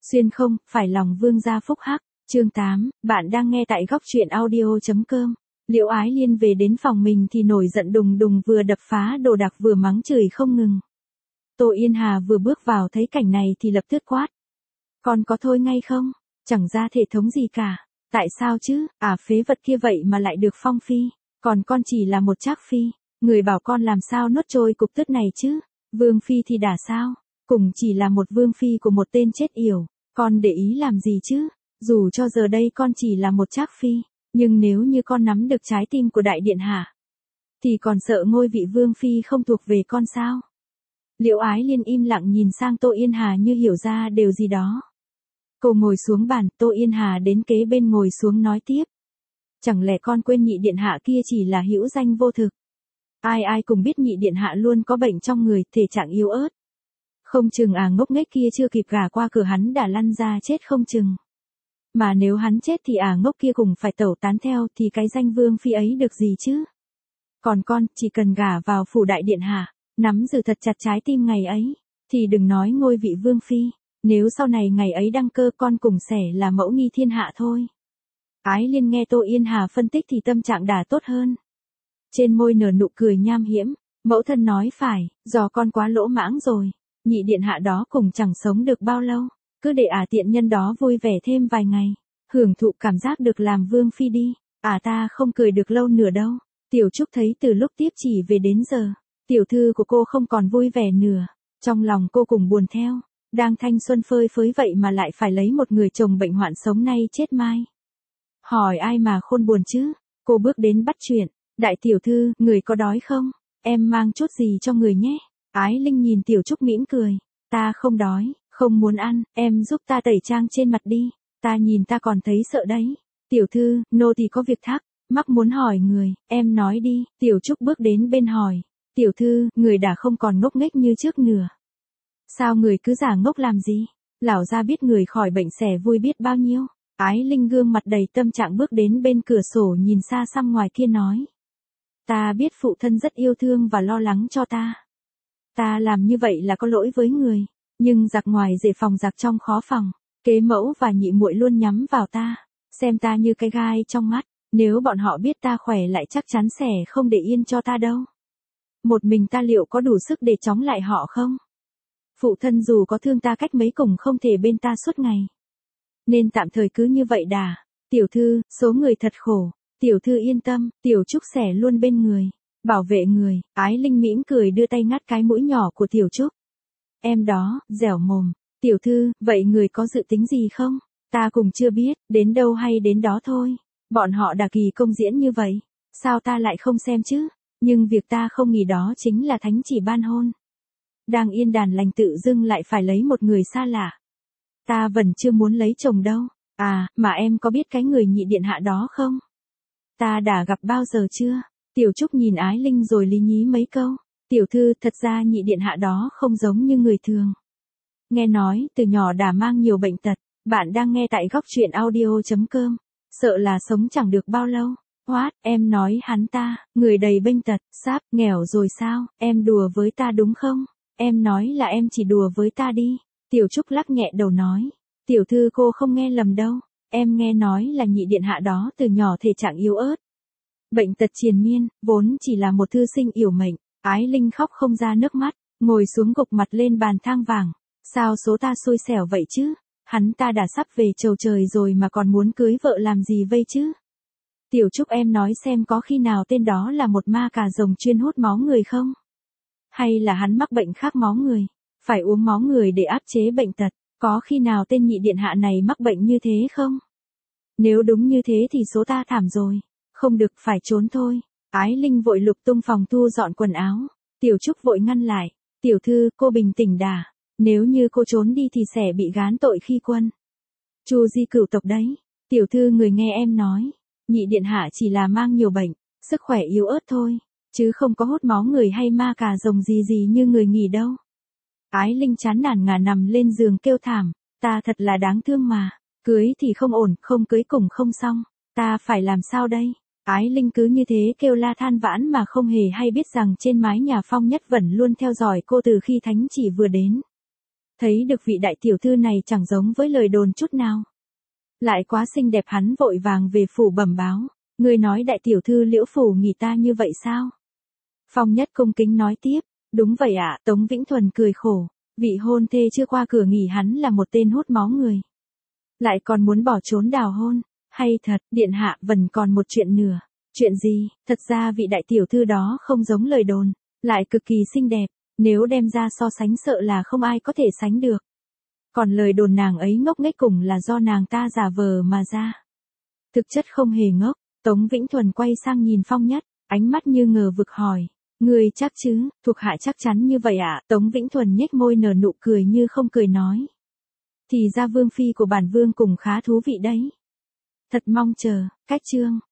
Xuyên không, phải lòng vương gia phúc hắc. Chương 8, bạn đang nghe tại góc truyện audio.com. Liễu Ái Liên về đến phòng mình thì nổi giận đùng đùng, vừa đập phá đồ đạc vừa mắng chửi không ngừng. Tô Yên Hà vừa bước vào thấy cảnh này thì lập tức quát. Con có thôi ngay không? Chẳng ra thể thống gì cả. Tại sao chứ? Phế vật kia vậy mà lại được phong phi. Còn con chỉ là một trác phi. Người bảo con làm sao nuốt trôi cục tức này chứ? Vương phi thì đã sao? Cùng chỉ là một vương phi của một tên chết yểu. Con để ý làm gì chứ? Dù cho giờ đây con chỉ là một trác phi, nhưng nếu như con nắm được trái tim của đại điện hạ, thì còn sợ ngôi vị vương phi không thuộc về con sao? Liễu Ái Liên im lặng nhìn sang Tô Yên Hà như hiểu ra điều gì đó. Cô ngồi xuống bàn, Tô Yên Hà đến kế bên ngồi xuống nói tiếp. Chẳng lẽ con quên nhị điện hạ kia chỉ là hữu danh vô thực? Ai ai cũng biết nhị điện hạ luôn có bệnh trong người, thể trạng yếu ớt. Không chừng ngốc nghếch kia chưa kịp gả qua cửa hắn đã lăn ra chết không chừng. Mà nếu hắn chết thì ngốc kia cũng phải tẩu tán theo, thì cái danh vương phi ấy được gì chứ? Còn con, chỉ cần gả vào phủ đại điện hạ, nắm giữ thật chặt trái tim ngày ấy, thì đừng nói ngôi vị vương phi, nếu sau này ngày ấy đăng cơ con cùng sẽ là mẫu nghi thiên hạ thôi. Ái Liên nghe Tô Yên Hà phân tích thì tâm trạng đã tốt hơn. Trên môi nở nụ cười nham hiểm, mẫu thân nói phải, do con quá lỗ mãng rồi, nhị điện hạ đó cũng chẳng sống được bao lâu. Cứ để tiện nhân đó vui vẻ thêm vài ngày, hưởng thụ cảm giác được làm vương phi đi, ta không cười được lâu nữa đâu. Tiểu Trúc thấy từ lúc tiếp chỉ về đến giờ, tiểu thư của cô không còn vui vẻ nữa, trong lòng cô cũng buồn theo, đang thanh xuân phơi phới vậy mà lại phải lấy một người chồng bệnh hoạn sống nay chết mai. Hỏi ai mà khôn buồn chứ? Cô bước đến bắt chuyện, đại tiểu thư, người có đói không? Em mang chút gì cho người nhé. Ái Linh nhìn Tiểu Trúc mỉm cười, ta không đói. Không muốn ăn, em giúp ta tẩy trang trên mặt đi, ta nhìn ta còn thấy sợ đấy. Tiểu thư, nô tỳ có việc thắc mắc muốn hỏi người, em nói đi. Tiểu Trúc bước đến bên hỏi, tiểu thư, người đã không còn ngốc nghếch như trước nữa. Sao người cứ giả ngốc làm gì? Lão gia biết người khỏi bệnh sẽ vui biết bao nhiêu. Ái Linh gương mặt đầy tâm trạng bước đến bên cửa sổ nhìn xa xăm ngoài kia nói. Ta biết phụ thân rất yêu thương và lo lắng cho ta. Ta làm như vậy là có lỗi với người. Nhưng giặc ngoài dễ phòng giặc trong khó phòng, kế mẫu và nhị muội luôn nhắm vào ta, xem ta như cái gai trong mắt, nếu bọn họ biết ta khỏe lại chắc chắn sẽ không để yên cho ta đâu. Một mình ta liệu có đủ sức để chống lại họ không? Phụ thân dù có thương ta cách mấy cũng không thể bên ta suốt ngày. Nên tạm thời cứ như vậy đã. Tiểu thư, số người thật khổ, tiểu thư yên tâm, Tiểu Trúc sẽ luôn bên người, bảo vệ người. Ái Linh mỉm cười đưa tay ngắt cái mũi nhỏ của Tiểu Trúc. Em đó, dẻo mồm. Tiểu thư, vậy người có dự tính gì không? Ta cũng chưa biết, đến đâu hay đến đó thôi. Bọn họ đã kỳ công diễn như vậy, sao ta lại không xem chứ? Nhưng việc ta không nghĩ đó chính là thánh chỉ ban hôn. Đang yên đàn lành tự dưng lại phải lấy một người xa lạ. Ta vẫn chưa muốn lấy chồng đâu. Mà em có biết cái người nhị điện hạ đó không? Ta đã gặp bao giờ chưa? Tiểu Trúc nhìn Ái Linh rồi lý nhí mấy câu. Tiểu thư, thật ra nhị điện hạ đó không giống như người thường. Nghe nói, từ nhỏ đã mang nhiều bệnh tật. Bạn đang nghe tại góc truyện audio.com. Sợ là sống chẳng được bao lâu. Em nói hắn ta, người đầy bệnh tật, sáp, nghèo rồi sao? Em đùa với ta đúng không? Em nói là em chỉ đùa với ta đi. Tiểu Trúc lắc nhẹ đầu nói. Tiểu thư cô không nghe lầm đâu. Em nghe nói là nhị điện hạ đó từ nhỏ thể trạng yếu ớt. Bệnh tật triền miên, vốn chỉ là một thư sinh yểu mệnh. Ái Linh khóc không ra nước mắt, ngồi xuống gục mặt lên bàn thang vàng. Sao số ta xui xẻo vậy chứ? Hắn ta đã sắp về chầu trời rồi mà còn muốn cưới vợ làm gì vây chứ? Tiểu Trúc em nói xem có khi nào tên đó là một ma cà rồng chuyên hút máu người không? Hay là hắn mắc bệnh khác máu người, phải uống máu người để áp chế bệnh tật? Có khi nào tên nhị điện hạ này mắc bệnh như thế không? Nếu đúng như thế thì số ta thảm rồi, không được phải trốn thôi. Ái Linh vội lục tung phòng thu dọn quần áo. Tiểu Trúc vội ngăn lại. Tiểu thư, cô bình tĩnh đã. Nếu như cô trốn đi thì sẽ bị gán tội khi quân Chu di cửu tộc đấy. Tiểu thư, người nghe em nói, nhị điện hạ chỉ là mang nhiều bệnh, sức khỏe yếu ớt thôi, chứ không có hút máu người hay ma cà rồng gì như người nghĩ đâu. Ái Linh chán nản ngả nằm lên giường kêu thảm. Ta thật là đáng thương mà. Cưới thì không ổn, không cưới cũng không xong. Ta phải làm sao đây? Ái Linh cứ như thế kêu la than vãn mà không hề hay biết rằng trên mái nhà Phong Nhất Vẩn luôn theo dõi cô từ khi thánh chỉ vừa đến. Thấy được vị đại tiểu thư này chẳng giống với lời đồn chút nào. Lại quá xinh đẹp, hắn vội vàng về phủ bẩm báo. Ngươi nói đại tiểu thư Liễu phủ nghỉ ta như vậy sao? Phong Nhất cung kính nói tiếp. Đúng vậy ạ. Tống Vĩnh Thuần cười khổ. Vị hôn thê chưa qua cửa nghỉ hắn là một tên hút máu người. Lại còn muốn bỏ trốn đào hôn. Hay thật, điện hạ vẫn còn một chuyện nữa. Chuyện gì? Thật ra vị đại tiểu thư đó không giống lời đồn, lại cực kỳ xinh đẹp. Nếu đem ra so sánh sợ là không ai có thể sánh được. Còn lời đồn nàng ấy ngốc nghếch cùng là do nàng ta giả vờ mà ra. Thực chất không hề ngốc. Tống Vĩnh Thuần quay sang nhìn Phong Nhất, ánh mắt như ngờ vực hỏi. Ngươi chắc chứ? Thuộc hạ chắc chắn như vậy ạ. Tống Vĩnh Thuần nhếch môi nở nụ cười như không cười nói. Thì ra vương phi của bản vương cùng khá thú vị đấy. Thật mong chờ. Cách chương